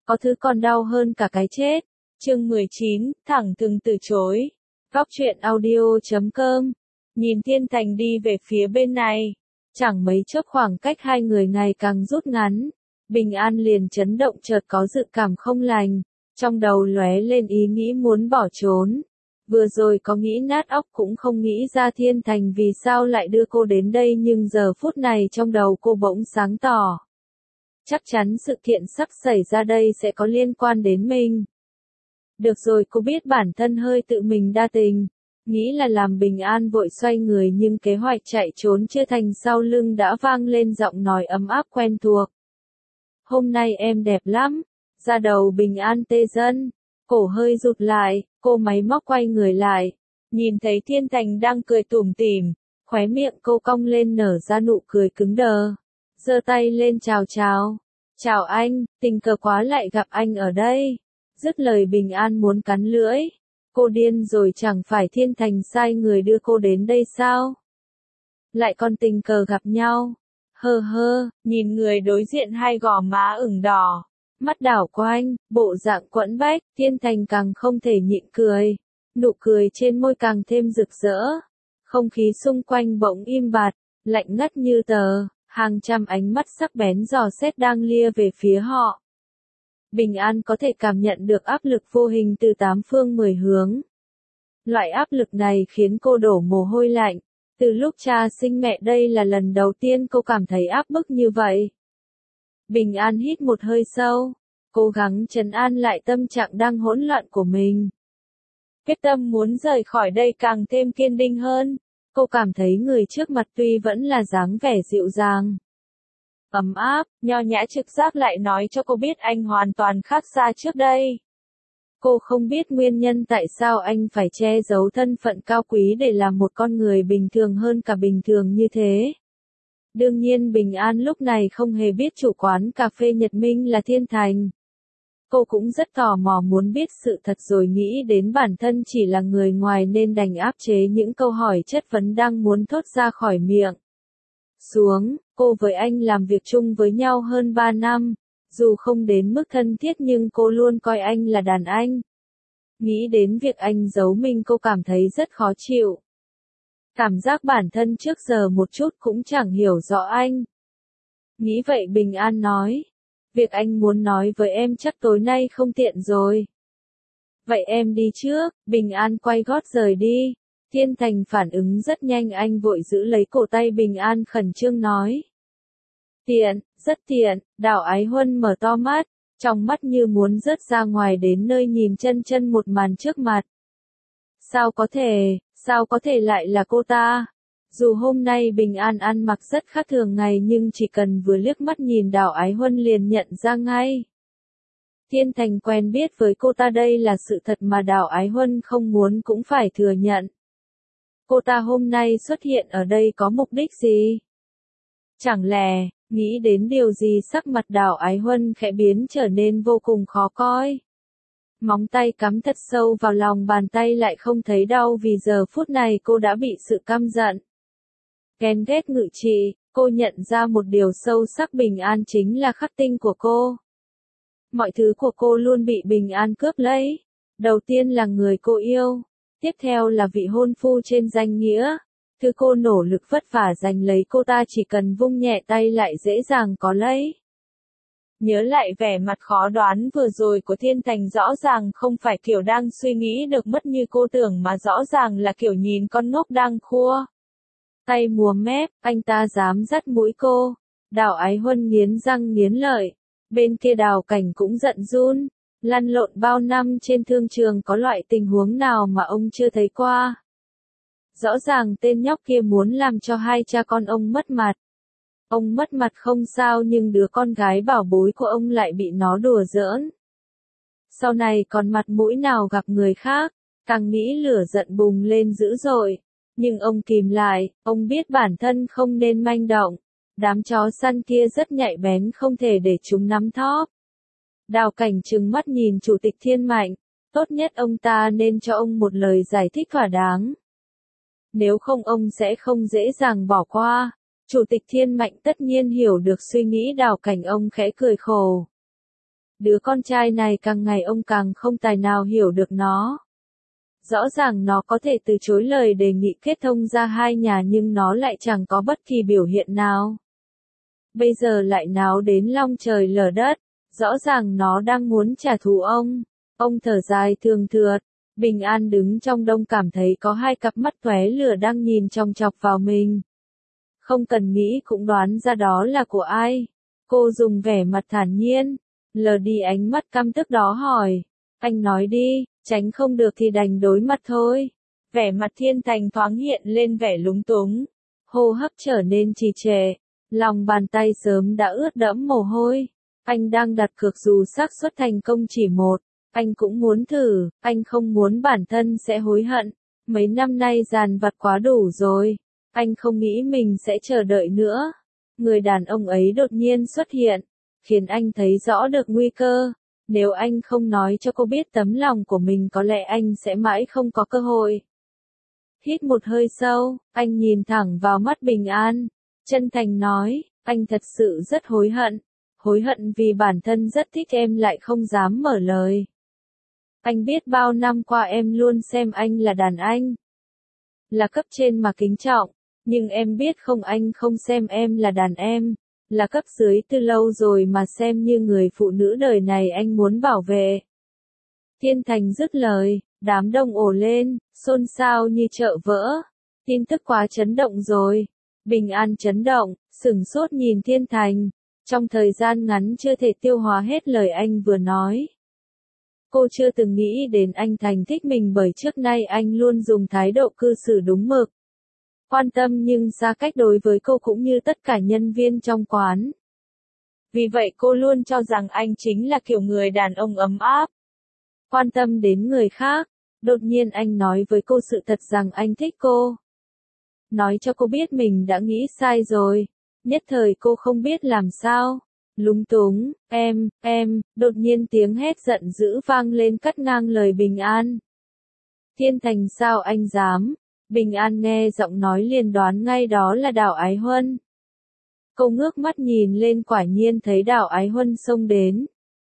có thứ còn đau hơn cả cái chết. Chương 19, thẳng thừng từ chối. Góc truyện audio.com. Nhìn Thiên Thành đi về phía bên này. Chẳng mấy chốc khoảng cách hai người ngày càng rút ngắn. Bình An liền chấn động chợt có dự cảm không lành. Trong đầu lóe lên ý nghĩ muốn bỏ trốn. Vừa rồi có nghĩ nát óc cũng không nghĩ ra Thiên Thành vì sao lại đưa cô đến đây, nhưng giờ phút này trong đầu cô bỗng sáng tỏ. Chắc chắn sự kiện sắp xảy ra đây sẽ có liên quan đến mình. Được rồi, cô biết bản thân hơi tự mình đa tình. Nghĩ là làm Bình An vội xoay người, nhưng kế hoạch chạy trốn chưa thành, sau lưng đã vang lên giọng nói ấm áp quen thuộc. Hôm nay em đẹp lắm. Da đầu Bình An tê dần, cổ hơi rụt lại, cô máy móc quay người lại. Nhìn thấy Thiên Thành đang cười tủm tỉm, khóe miệng cô cong lên nở ra nụ cười cứng đờ. Giơ tay lên chào chào. Chào anh, tình cờ quá lại gặp anh ở đây. Dứt lời Bình An muốn cắn lưỡi. Cô điên rồi, chẳng phải Thiên Thành sai người đưa cô đến đây sao? Lại còn tình cờ gặp nhau. Hơ hơ, nhìn người đối diện hai gò má ửng đỏ. Mắt đảo quanh, bộ dạng quẫn bách, Thiên Thành càng không thể nhịn cười. Nụ cười trên môi càng thêm rực rỡ. Không khí xung quanh bỗng im bặt, lạnh ngắt như tờ. Hàng trăm ánh mắt sắc bén dò xét đang lia về phía họ. Bình An có thể cảm nhận được áp lực vô hình từ tám phương mười hướng. Loại áp lực này khiến cô đổ mồ hôi lạnh. Từ lúc cha sinh mẹ đây là lần đầu tiên cô cảm thấy áp bức như vậy. Bình An hít một hơi sâu, cố gắng trấn an lại tâm trạng đang hỗn loạn của mình. Quyết tâm muốn rời khỏi đây càng thêm kiên định hơn. Cô cảm thấy người trước mặt tuy vẫn là dáng vẻ dịu dàng, ấm áp, nho nhã, trực giác lại nói cho cô biết anh hoàn toàn khác xa trước đây. Cô không biết nguyên nhân tại sao anh phải che giấu thân phận cao quý để làm một con người bình thường hơn cả bình thường như thế. Đương nhiên Bình An lúc này không hề biết chủ quán cà phê Nhật Minh là Thiên Thành. Cô cũng rất tò mò muốn biết sự thật, rồi nghĩ đến bản thân chỉ là người ngoài nên đành áp chế những câu hỏi chất vấn đang muốn thốt ra khỏi miệng. Cô với anh làm việc chung với nhau hơn 3 năm, dù không đến mức thân thiết nhưng cô luôn coi anh là đàn anh. Nghĩ đến việc anh giấu mình cô cảm thấy rất khó chịu. Cảm giác bản thân trước giờ một chút cũng chẳng hiểu rõ anh. Nghĩ vậy Bình An nói. Việc anh muốn nói với em chắc tối nay không tiện rồi. Vậy em đi trước. Bình An quay gót rời đi. Thiên Thành phản ứng rất nhanh, anh vội giữ lấy cổ tay Bình An khẩn trương nói. Tiện, rất tiện. Đào Ái Huân mở to mắt, trong mắt như muốn rớt ra ngoài, đến nơi nhìn chân chân một màn trước mặt. Sao có thể lại là cô ta? Dù hôm nay Bình An ăn mặc rất khác thường ngày nhưng chỉ cần vừa liếc mắt nhìn Đào Ái Huân liền nhận ra ngay. Thiên Thành quen biết với cô ta, đây là sự thật mà Đào Ái Huân không muốn cũng phải thừa nhận. Cô ta hôm nay xuất hiện ở đây có mục đích gì? Chẳng lẽ, nghĩ đến điều gì sắc mặt Đào Ái Huân khẽ biến trở nên vô cùng khó coi. Móng tay cắm thật sâu vào lòng bàn tay lại không thấy đau vì giờ phút này cô đã bị sự căm giận, ghen ghét ngự trị. Cô nhận ra một điều sâu sắc, Bình An chính là khắc tinh của cô. Mọi thứ của cô luôn bị Bình An cướp lấy. Đầu tiên là người cô yêu, tiếp theo là vị hôn phu trên danh nghĩa. Thứ cô nỗ lực vất vả giành lấy, cô ta chỉ cần vung nhẹ tay lại dễ dàng có lấy. Nhớ lại vẻ mặt khó đoán vừa rồi của Thiên Thành, rõ ràng không phải kiểu đang suy nghĩ được mất như cô tưởng mà rõ ràng là kiểu nhìn con ngốc đang khua tay múa mép. Anh ta dám dắt mũi cô. Đào Ái Huân nghiến răng nghiến lợi. Bên kia Đào Cảnh cũng giận run. Lăn lộn bao năm trên thương trường, có loại tình huống nào mà ông chưa thấy qua. Rõ ràng tên nhóc kia muốn làm cho hai cha con ông mất mặt. Ông mất mặt không sao, nhưng đứa con gái bảo bối của ông lại bị nó đùa giỡn. Sau này còn mặt mũi nào gặp người khác. Càng nghĩ lửa giận bùng lên dữ dội. Nhưng ông kìm lại, ông biết bản thân không nên manh động. Đám chó săn kia rất nhạy bén, không thể để chúng nắm thóp. Đào Cảnh trừng mắt nhìn Chủ tịch Thiên Mạnh. Tốt nhất ông ta nên cho ông một lời giải thích thỏa đáng. Nếu không ông sẽ không dễ dàng bỏ qua. Chủ tịch Thiên Mạnh tất nhiên hiểu được suy nghĩ Đào Cảnh, ông khẽ cười khổ. Đứa con trai này càng ngày ông càng không tài nào hiểu được nó. Rõ ràng nó có thể từ chối lời đề nghị kết thông ra hai nhà nhưng nó lại chẳng có bất kỳ biểu hiện nào. Bây giờ lại náo đến long trời lở đất, rõ ràng nó đang muốn trả thù ông. Ông thở dài thương thượt, Bình An đứng trong đông cảm thấy có hai cặp mắt tóe lửa đang nhìn chòng chọc vào mình. Không cần nghĩ cũng đoán ra đó là của ai. Cô dùng vẻ mặt thản nhiên, lờ đi ánh mắt căm tức đó hỏi, anh nói đi, tránh không được thì đành đối mặt thôi. Vẻ mặt Thiên Thành thoáng hiện lên vẻ lúng túng, hô hấp trở nên trì trệ, lòng bàn tay sớm đã ướt đẫm mồ hôi. Anh đang đặt cược dù xác suất thành công chỉ một, anh cũng muốn thử, anh không muốn bản thân sẽ hối hận. Mấy năm nay dàn vặt quá đủ rồi, anh không nghĩ mình sẽ chờ đợi nữa. Người đàn ông ấy đột nhiên xuất hiện, khiến anh thấy rõ được nguy cơ. Nếu anh không nói cho cô biết tấm lòng của mình có lẽ anh sẽ mãi không có cơ hội. Hít một hơi sâu, anh nhìn thẳng vào mắt Bình An, chân thành nói, anh thật sự rất hối hận vì bản thân rất thích em lại không dám mở lời. Anh biết bao năm qua em luôn xem anh là đàn anh, là cấp trên mà kính trọng, nhưng em biết không, anh không xem em là đàn em, là cấp dưới từ lâu rồi mà xem như người phụ nữ đời này anh muốn bảo vệ. Thiên Thành dứt lời, đám đông ồ lên, xôn xao như chợ vỡ. Tin tức quá chấn động rồi. Bình An chấn động, sửng sốt nhìn Thiên Thành, trong thời gian ngắn chưa thể tiêu hóa hết lời anh vừa nói. Cô chưa từng nghĩ đến anh Thành thích mình bởi trước nay anh luôn dùng thái độ cư xử đúng mực, quan tâm nhưng xa cách đối với cô cũng như tất cả nhân viên trong quán. Vì vậy cô luôn cho rằng anh chính là kiểu người đàn ông ấm áp, quan tâm đến người khác. Đột nhiên anh nói với cô sự thật rằng anh thích cô. Nói cho cô biết mình đã nghĩ sai rồi. Nhất thời cô không biết làm sao. Lúng túng, đột nhiên tiếng hét giận dữ vang lên cắt ngang lời Bình An. Thiên Thành sao anh dám? Bình An nghe giọng nói liền đoán ngay đó là Đào Ái Huân. Cô ngước mắt nhìn lên quả nhiên thấy Đào Ái Huân xông đến.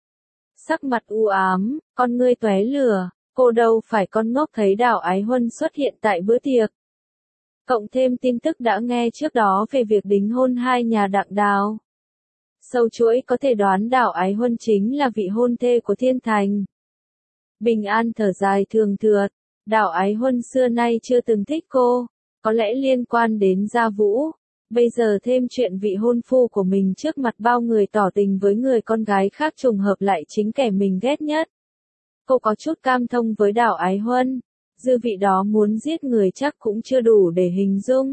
Sắc mặt u ám, con ngươi tóe lửa, cô đâu phải con ngốc thấy Đào Ái Huân xuất hiện tại bữa tiệc. Cộng thêm tin tức đã nghe trước đó về việc đính hôn hai nhà Đặng Đào. Sâu chuỗi có thể đoán Đào Ái Huân chính là vị hôn thê của Thiên Thành. Bình An thở dài thương thượt, Đào Ái Huân xưa nay chưa từng thích cô, có lẽ liên quan đến Gia Vũ. Bây giờ thêm chuyện vị hôn phu của mình trước mặt bao người tỏ tình với người con gái khác trùng hợp lại chính kẻ mình ghét nhất. Cô có chút cam thông với Đào Ái Huân, dư vị đó muốn giết người chắc cũng chưa đủ để hình dung.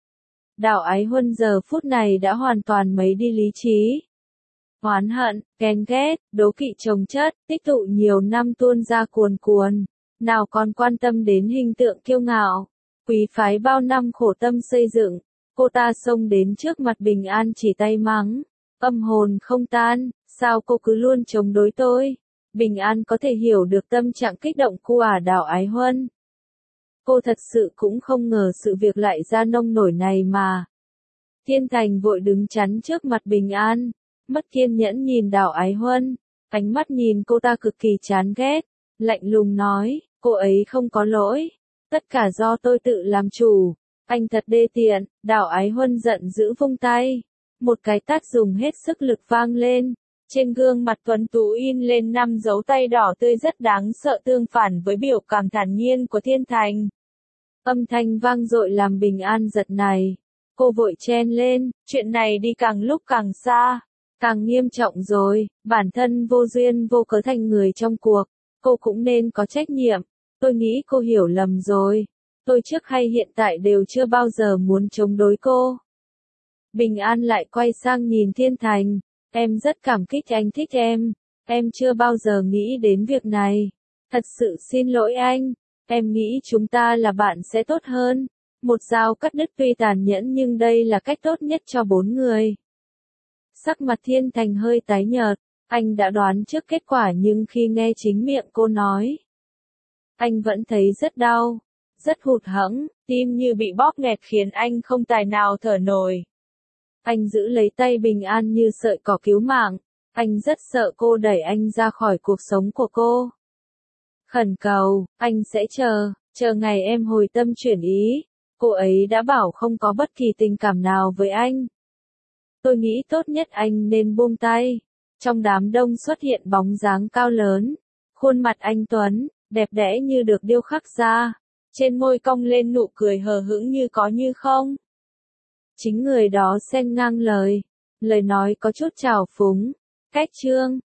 Đào Ái Huân giờ phút này đã hoàn toàn mấy đi lý trí. Oán hận, ghen ghét, đố kỵ chồng chất, tích tụ nhiều năm tuôn ra cuồn cuồn, nào còn quan tâm đến hình tượng kiêu ngạo, quý phái bao năm khổ tâm xây dựng. Cô ta xông đến trước mặt Bình An chỉ tay mắng, âm hồn không tan, sao cô cứ luôn chống đối tôi? Bình An có thể hiểu được tâm trạng kích động của Đào Ái Huân. Cô thật sự cũng không ngờ sự việc lại ra nông nổi này mà. Thiên Thành vội đứng chắn trước mặt Bình An, mất kiên nhẫn nhìn Đào Ái Huân, ánh mắt nhìn cô ta cực kỳ chán ghét, lạnh lùng nói, cô ấy không có lỗi, tất cả do tôi tự làm chủ. Anh thật đê tiện. Đào Ái Huân giận dữ vung tay, một cái tát dùng hết sức lực vang lên, trên gương mặt tuấn tú in lên 5 dấu tay đỏ tươi rất đáng sợ tương phản với biểu cảm thản nhiên của Thiên Thành. Âm thanh vang dội làm Bình An giật này, cô vội chen lên, chuyện này đi càng lúc càng xa, càng nghiêm trọng rồi, bản thân vô duyên vô cớ thành người trong cuộc, cô cũng nên có trách nhiệm, tôi nghĩ cô hiểu lầm rồi. Tôi trước hay hiện tại đều chưa bao giờ muốn chống đối cô. Bình An lại quay sang nhìn Thiên Thành, em rất cảm kích anh thích em chưa bao giờ nghĩ đến việc này. Thật sự xin lỗi anh, em nghĩ chúng ta là bạn sẽ tốt hơn. Một dao cắt đứt tuy tàn nhẫn nhưng đây là cách tốt nhất cho 4 người. Sắc mặt Thiên Thành hơi tái nhợt, anh đã đoán trước kết quả nhưng khi nghe chính miệng cô nói, anh vẫn thấy rất đau. Rất hụt hẫng, tim như bị bóp nghẹt khiến anh không tài nào thở nổi. Anh giữ lấy tay Bình An như sợi cỏ cứu mạng, Anh rất sợ cô đẩy anh ra khỏi cuộc sống của cô. Khẩn cầu, anh sẽ chờ ngày em hồi tâm chuyển ý. Cô ấy đã bảo không có bất kỳ tình cảm nào với anh. Tôi nghĩ tốt nhất anh nên buông tay. Trong đám đông xuất hiện bóng dáng cao lớn. Khuôn mặt anh tuấn, đẹp đẽ như được điêu khắc ra. Trên môi cong lên nụ cười hờ hững như có như không. Chính người đó xen ngang lời. Lời nói có chút trào phúng. Cách trương,